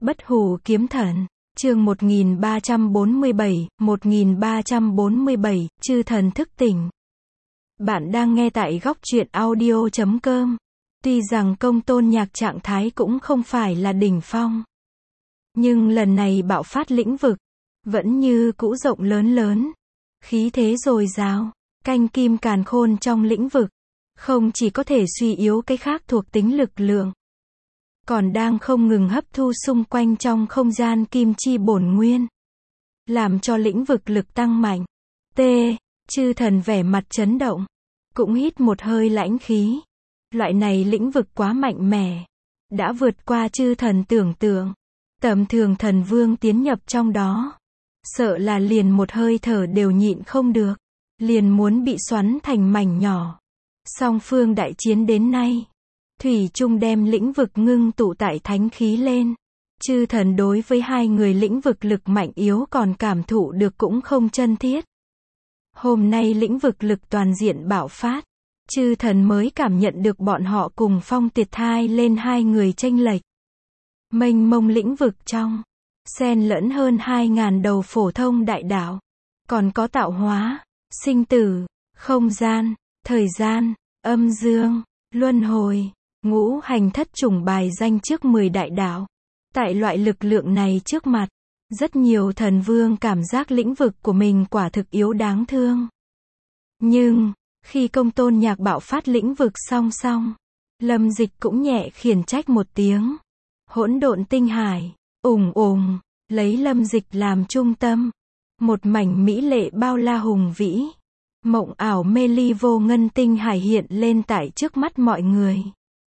Bất hủ kiếm thần, chương 1347, chư thần thức tỉnh. Bạn đang nghe tại góc truyện audio.com. Tuy rằng Công Tôn Nhạc trạng thái cũng không phải là đỉnh phong, nhưng lần này bạo phát lĩnh vực, vẫn như cũ rộng lớn, khí thế dồi dào, canh kim càn khôn trong lĩnh vực, không chỉ có thể suy yếu cái khác thuộc tính lực lượng, còn đang không ngừng hấp thu xung quanh trong không gian kim chi bổn nguyên, làm cho lĩnh vực lực tăng mạnh. Chư thần vẻ mặt chấn động, cũng hít một hơi lãnh khí. Loại này lĩnh vực quá mạnh mẽ, đã vượt qua chư thần tưởng tượng. Tầm thường thần vương tiến nhập trong đó, sợ là liền một hơi thở đều nhịn không được, liền muốn bị xoắn thành mảnh nhỏ. Song phương đại chiến đến nay, thủy chung đem lĩnh vực ngưng tụ tại thánh khí lên. Chư thần đối với hai người lĩnh vực lực mạnh yếu còn cảm thụ được cũng không chân thiết. Hôm nay lĩnh vực lực toàn diện bạo phát, chư thần mới cảm nhận được bọn họ cùng Phong Tiệt Thai lên hai người chênh lệch. Mênh mông lĩnh vực trong, xen lẫn hơn 2.000 đầu phổ thông đại đạo, còn có tạo hóa, sinh tử, không gian, thời gian, âm dương, luân hồi, ngũ hành thất chủng bài danh trước 10 đại đạo. Tại loại lực lượng này trước mặt, rất nhiều thần vương cảm giác lĩnh vực của mình quả thực yếu đáng thương. Nhưng, khi Công Tôn Nhạc bạo phát lĩnh vực song, Lâm Dịch cũng nhẹ khiển trách một tiếng. Hỗn độn tinh hải, lấy Lâm Dịch làm trung tâm. Một mảnh mỹ lệ bao la hùng vĩ, mộng ảo mê ly vô ngân tinh hải hiện lên tại trước mắt mọi người.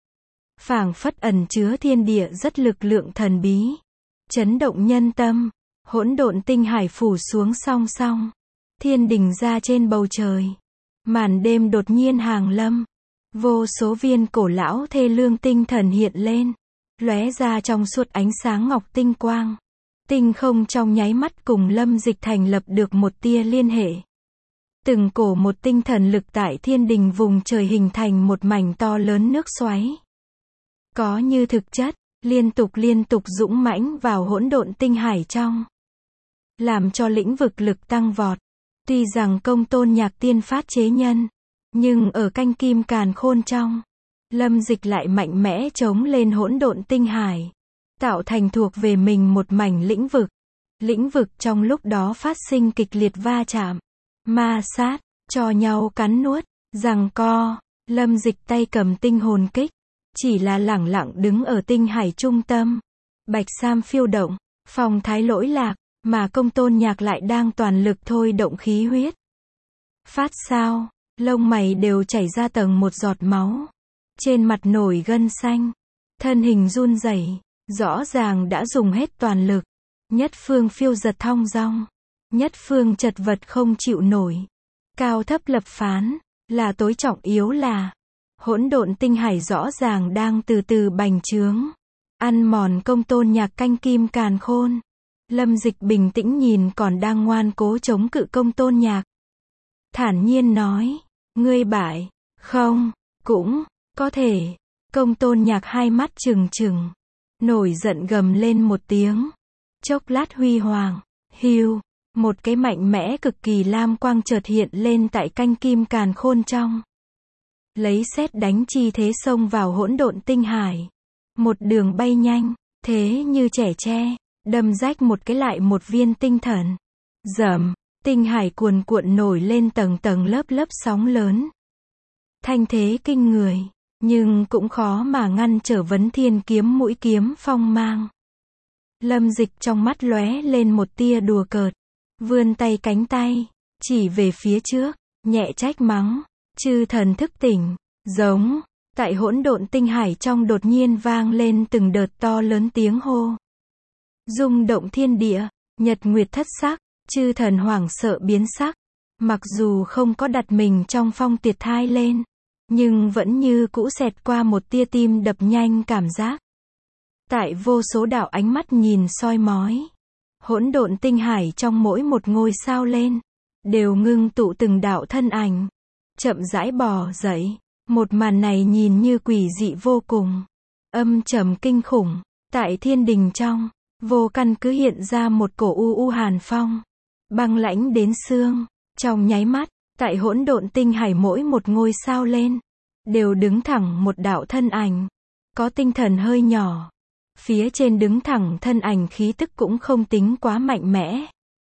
Phảng phất ẩn chứa thiên địa rất lực lượng thần bí, chấn động nhân tâm. Hỗn độn tinh hải phủ xuống song, thiên đình ra trên bầu trời. Màn đêm đột nhiên hàng lâm, vô số viên cổ lão thê lương tinh thần hiện lên, lóe ra trong suốt ánh sáng ngọc tinh quang. Tinh không trong nháy mắt cùng Lâm Dịch thành lập được một tia liên hệ. Từng cổ một tinh thần lực tại thiên đình vùng trời hình thành một mảnh to lớn nước xoáy. Có như thực chất, liên tục dũng mãnh vào hỗn độn tinh hải trong, làm cho lĩnh vực lực tăng vọt. Tuy rằng Công Tôn Nhạc tiên phát chế nhân, nhưng ở canh kim càn khôn trong, Lâm Dịch lại mạnh mẽ chống lên hỗn độn tinh hải, tạo thành thuộc về mình một mảnh lĩnh vực. Lĩnh vực trong lúc đó phát sinh kịch liệt va chạm, ma sát, cho nhau cắn nuốt, giằng co. Lâm Dịch tay cầm tinh hồn kích, chỉ là lẳng lặng đứng ở tinh hải trung tâm. Bạch sam phiêu động, phong thái lỗi lạc, mà Công Tôn Nhạc lại đang toàn lực thôi động khí huyết. Phát sao, lông mày đều chảy ra tầng một giọt máu. Trên mặt nổi gân xanh, thân hình run rẩy, rõ ràng đã dùng hết toàn lực. Nhất phương phiêu giật thong dong, nhất phương chật vật không chịu nổi. Cao thấp lập phán, là tối trọng yếu là hỗn độn tinh hải rõ ràng đang từ từ bành trướng, ăn mòn Công Tôn Nhạc canh kim càn khôn. Lâm Dịch bình tĩnh nhìn còn đang ngoan cố chống cự Công Tôn Nhạc, thản nhiên nói, ngươi bại, không, cũng có thể. Công Tôn Nhạc hai mắt trừng, nổi giận gầm lên một tiếng. Chốc lát huy hoàng, hưu, một cái mạnh mẽ cực kỳ lam quang chợt hiện lên tại canh kim càn khôn trong. Lấy sét đánh chi thế xông vào hỗn độn tinh hải. Một đường bay nhanh, thế như trẻ tre, đâm rách một cái lại một viên tinh thần. Rầm, tinh hải cuồn cuộn nổi lên tầng lớp sóng lớn. Thanh thế kinh người, nhưng cũng khó mà ngăn trở vấn thiên kiếm mũi kiếm phong mang. Lâm Dịch trong mắt lóe lên một tia đùa cợt, vươn tay cánh tay, chỉ về phía trước, nhẹ trách mắng, chư thần thức tỉnh, giống. Tại hỗn độn tinh hải trong đột nhiên vang lên từng đợt to lớn tiếng hô. Rung động thiên địa, nhật nguyệt thất sắc, chư thần hoảng sợ biến sắc. Mặc dù không có đặt mình trong Phong Tiệt Thai lên, nhưng vẫn như cũ xẹt qua một tia tim đập nhanh cảm giác. Tại vô số đạo ánh mắt nhìn soi mói, hỗn độn tinh hải trong mỗi một ngôi sao lên, đều ngưng tụ từng đạo thân ảnh, chậm rãi bò dậy. Một màn này nhìn như quỷ dị vô cùng, âm trầm kinh khủng. Tại thiên đình trong, Vô căn cứ hiện ra một cổ u hàn phong, băng lãnh đến xương. Trong nháy mắt, tại hỗn độn tinh hải mỗi một ngôi sao lên, đều đứng thẳng một đạo thân ảnh, có tinh thần hơi nhỏ. Phía trên đứng thẳng thân ảnh khí tức cũng không tính quá mạnh mẽ.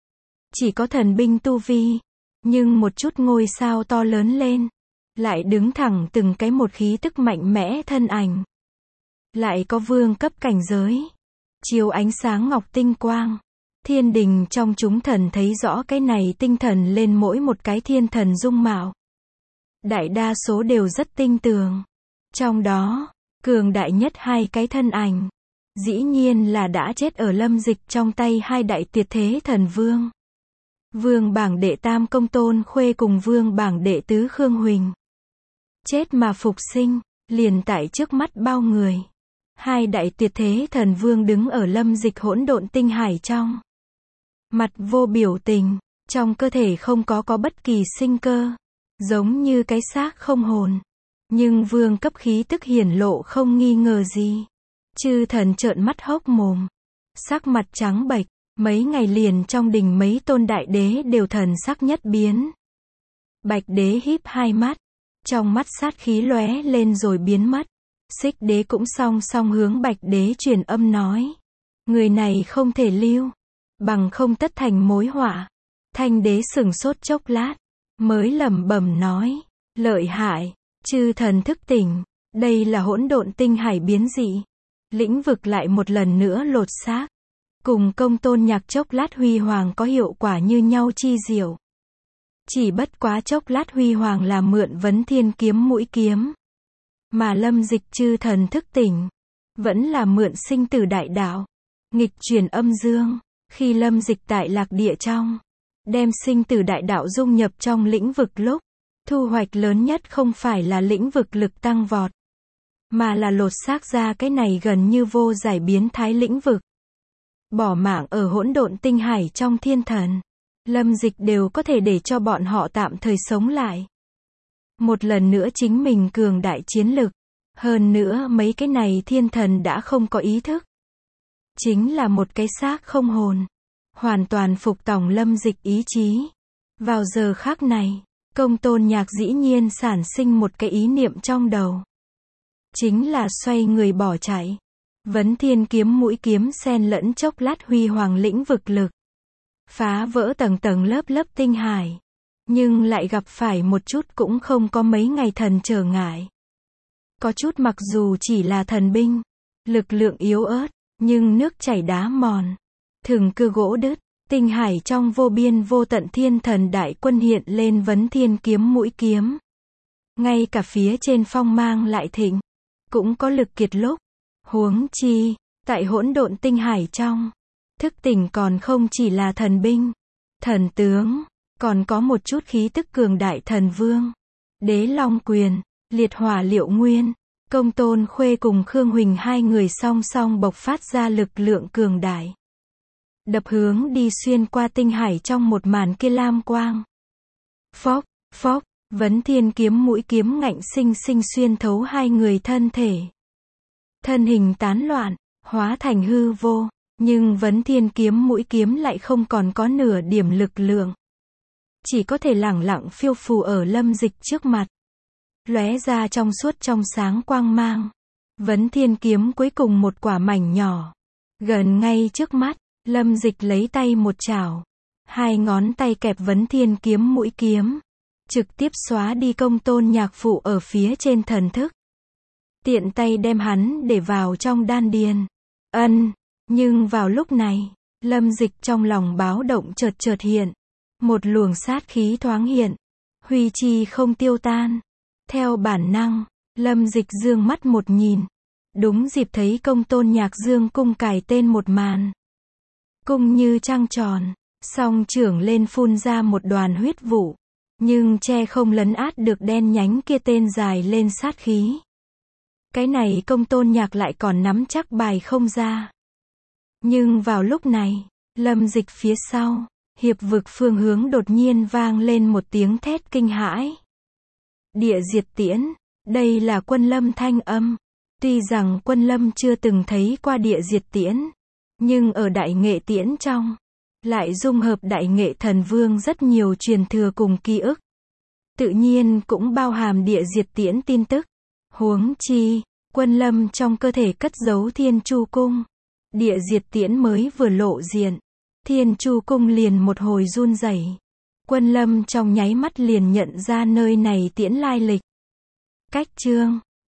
Chỉ có thần binh tu vi, nhưng một chút ngôi sao to lớn lên, lại đứng thẳng từng cái một khí tức mạnh mẽ thân ảnh. Lại có vương cấp cảnh giới, chiếu ánh sáng ngọc tinh quang. Thiên đình trong chúng thần thấy rõ cái này tinh thần lên mỗi một cái thiên thần dung mạo. Đại đa số đều rất tinh tường. Trong đó, cường đại nhất hai cái thân ảnh, dĩ nhiên là đã chết ở Lâm Dịch trong tay hai đại tuyệt thế thần vương. Vương bảng đệ tam Công Tôn Khuê cùng vương bảng đệ tứ Khương Huỳnh. Chết mà phục sinh, liền tại trước mắt bao người. Hai đại tuyệt thế thần vương đứng ở Lâm Dịch hỗn độn tinh hải trong. Mặt vô biểu tình, trong cơ thể không có bất kỳ sinh cơ, giống như cái xác không hồn. Nhưng vương cấp khí tức hiển lộ không nghi ngờ gì. Chư thần trợn mắt hốc mồm, sắc mặt trắng bệch, mấy ngày liền trong đình mấy tôn đại đế đều thần sắc nhất biến. Bạch đế híp hai mắt, trong mắt sát khí lóe lên rồi biến mất. Xích đế cũng song song hướng bạch đế truyền âm nói, người này không thể lưu, bằng không tất thành mối họa. Thanh đế sửng sốt chốc lát, mới lẩm bẩm nói, lợi hại, chư thần thức tỉnh, đây là hỗn độn tinh hải biến dị. Lĩnh vực lại một lần nữa lột xác, cùng Công Tôn Nhạc chốc lát huy hoàng có hiệu quả như nhau chi diệu. Chỉ bất quá chốc lát huy hoàng là mượn Vấn Thiên kiếm mũi kiếm, mà Lâm Dịch chư thần thức tỉnh, vẫn là mượn sinh tử đại đạo, nghịch chuyển âm dương. Khi Lâm Dịch tại lạc địa trong, đem sinh tử đại đạo dung nhập trong lĩnh vực lúc, thu hoạch lớn nhất không phải là lĩnh vực lực tăng vọt, mà là lột xác ra cái này gần như vô giải biến thái lĩnh vực. Bỏ mạng ở hỗn độn tinh hải trong thiên thần, Lâm Dịch đều có thể để cho bọn họ tạm thời sống lại. Một lần nữa chính mình cường đại chiến lực, hơn nữa mấy cái này thiên thần đã không có ý thức. Chính là một cái xác không hồn, hoàn toàn phục tòng Lâm Dịch ý chí. Vào giờ khắc này, Công Tôn Nhạc dĩ nhiên sản sinh một cái ý niệm trong đầu. Chính là xoay người bỏ chạy. Vấn Thiên kiếm mũi kiếm xen lẫn chốc lát huy hoàng lĩnh vực lực, phá vỡ tầng tầng lớp lớp tinh hải, nhưng lại gặp phải một chút cũng không có mấy ngày thần trở ngại. Có chút mặc dù chỉ là thần binh, lực lượng yếu ớt, nhưng nước chảy đá mòn, thừng cưa gỗ đứt. Tinh hải trong vô biên vô tận thiên thần đại quân hiện lên Vấn Thiên kiếm mũi kiếm. Ngay cả phía trên phong mang lại thịnh, cũng có lực kiệt lúc. Huống chi, tại hỗn độn tinh hải trong, thức tỉnh còn không chỉ là thần binh, thần tướng, còn có một chút khí tức cường đại thần vương. Đế Long Quyền, Liệt Hỏa Liệu Nguyên, Công Tôn Khuê cùng Khương Huỳnh hai người song song bộc phát ra lực lượng cường đại. Đập hướng đi xuyên qua tinh hải trong một màn kia lam quang. Phốc, phốc, Vấn Thiên kiếm mũi kiếm ngạnh sinh sinh xuyên thấu hai người thân thể. Thân hình tán loạn, hóa thành hư vô, nhưng Vấn Thiên kiếm mũi kiếm lại không còn có nửa điểm lực lượng. Chỉ có thể lẳng lặng phiêu phù ở Lâm Dịch trước mặt. Lóe ra trong suốt trong sáng quang mang. Vấn Thiên kiếm cuối cùng một quả mảnh nhỏ. Gần ngay trước mắt, Lâm Dịch lấy tay một chảo. Hai ngón tay kẹp Vấn Thiên kiếm mũi kiếm. Trực tiếp xóa đi Công Tôn Nhạc phụ ở phía trên thần thức. Tiện tay đem hắn để vào trong đan điền. Nhưng vào lúc này, Lâm Dịch trong lòng báo động chợt hiện. Một luồng sát khí thoáng hiện. Huy chi không tiêu tan. Theo bản năng, Lâm Dịch dương mắt một nhìn. Đúng dịp thấy Công Tôn Nhạc dương cung cài tên một màn. Cung như trăng tròn, song trưởng lên phun ra một đoàn huyết vụ. Nhưng che không lấn át được đen nhánh kia tên dài lên sát khí. Cái này Công Tôn Nhạc lại còn nắm chắc bài không ra. Nhưng vào lúc này, Lâm Dịch phía sau, hiệp vực phương hướng đột nhiên vang lên một tiếng thét kinh hãi. Địa diệt tiễn, đây là Quân Lâm thanh âm. Tuy rằng Quân Lâm chưa từng thấy qua địa diệt tiễn, Nhưng ở Đại Nghệ Tiễn trong, lại dung hợp Đại Nghệ Thần Vương rất nhiều truyền thừa cùng ký ức. Tự nhiên cũng bao hàm địa diệt tiễn tin tức. Huống chi, Quân Lâm trong cơ thể cất giấu Thiên Chu Cung. Địa diệt tiễn mới vừa lộ diện, Thiên Chu Cung liền một hồi run rẩy. Quân Lâm trong nháy mắt liền nhận ra nơi này tiễn lai lịch. Cách chương